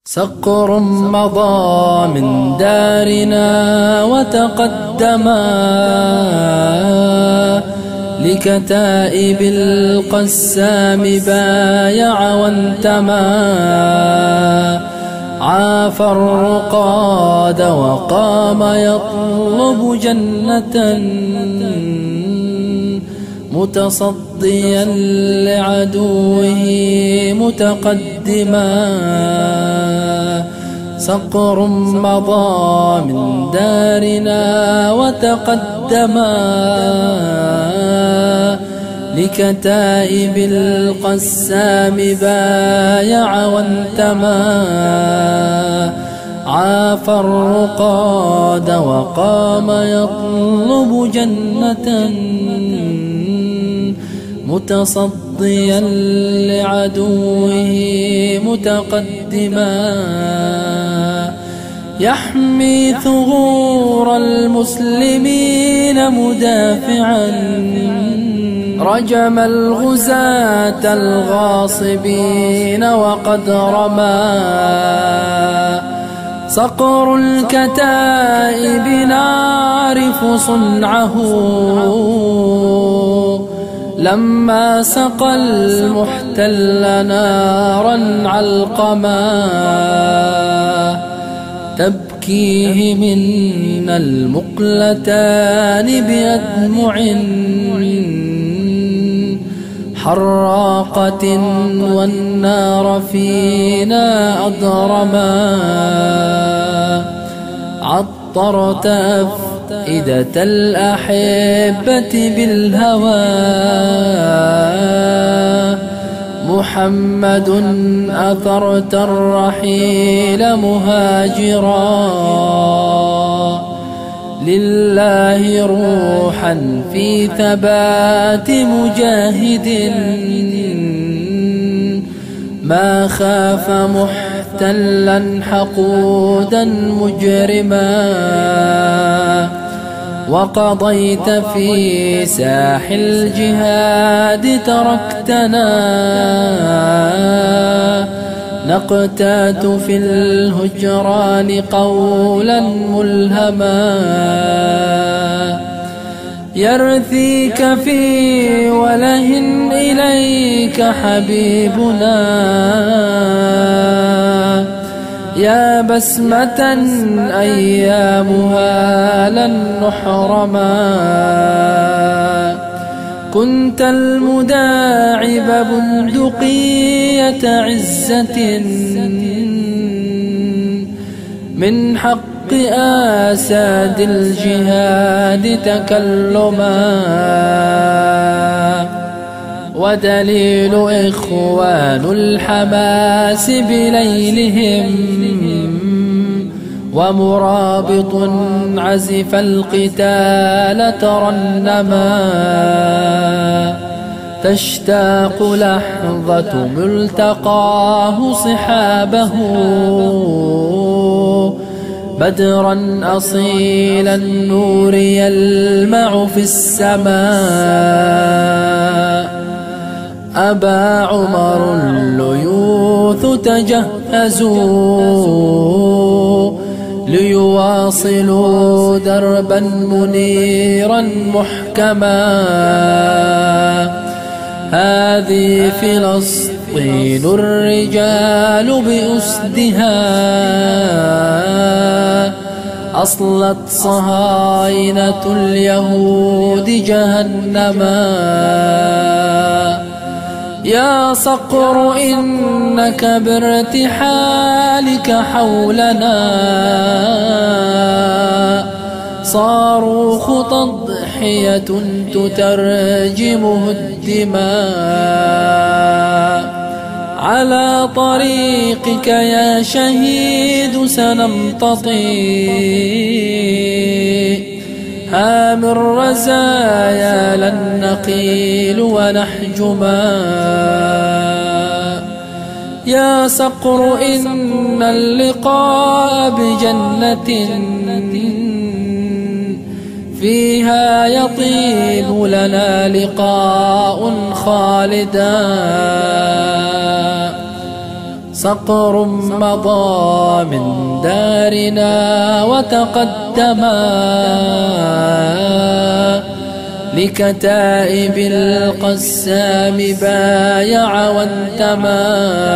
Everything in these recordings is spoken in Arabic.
صقر مضى من دارنا وتقدما لكتائب القسام بايع وانتمى عاف الرقاد وقام يطلب جنة متصديا لعدوه متقدما صقر مضى من دارنا وتقدما لكتائب القسام بايع وانتمى عاف الرقاد وقام يطلب جنة متصديا لعدوه متقدما يحمي ثغور المسلمين مدافعا رجم الغزاة الغاصبين وقد رمى صقر الكتائب نعرف صنعه لما سقى المحتل نارا علقما تبكيه منا المقلتان بأدمع حراقة والنار فينا أضرما عطرت أفئدة الأحبة بالهوى محمد أثرت الرحيل مهاجرا لله روحا في ثبات مجاهد ما خاف محتلا حقودا مجرما وقضيت في ساح الجهاد تركتنا نقتات في الهجران قولا ملهما يرثيك في وله إليك حبيبنا يا بسمة أيامها لن نحرما كنت المداعب بندقية عزة من حق آساد الجهاد تكلما ودليل إخوان الحماس بليلهم ومرابط عزف القتال ترنما تشتاق لحظة ملتقاه صحابه بدرا أصيلا النور يلمع في السماء أبا عمر الليوث تجهزوا ليواصلوا دربا منيرا محكما هذه فلسطين الرجال بأسدها أصلت صهاينة اليهود جهنما يا صقر إنك بارتحالك حولنا صاروخ تضحية تترجمه الدماء على طريقك يا شهيد سنمتطي هام الرزايا لن نقيل ونحجما يا صقر إن اللقاء بجنة فيها يطيب لنا لقاء خالدا صقر مضى من دارنا وتقدما لكتائب القسام بايع وانتمى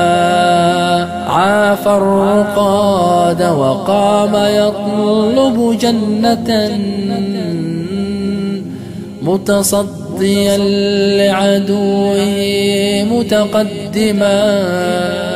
عاف الرقاد وقام يطلب جنة متصديا لعدوه متقدما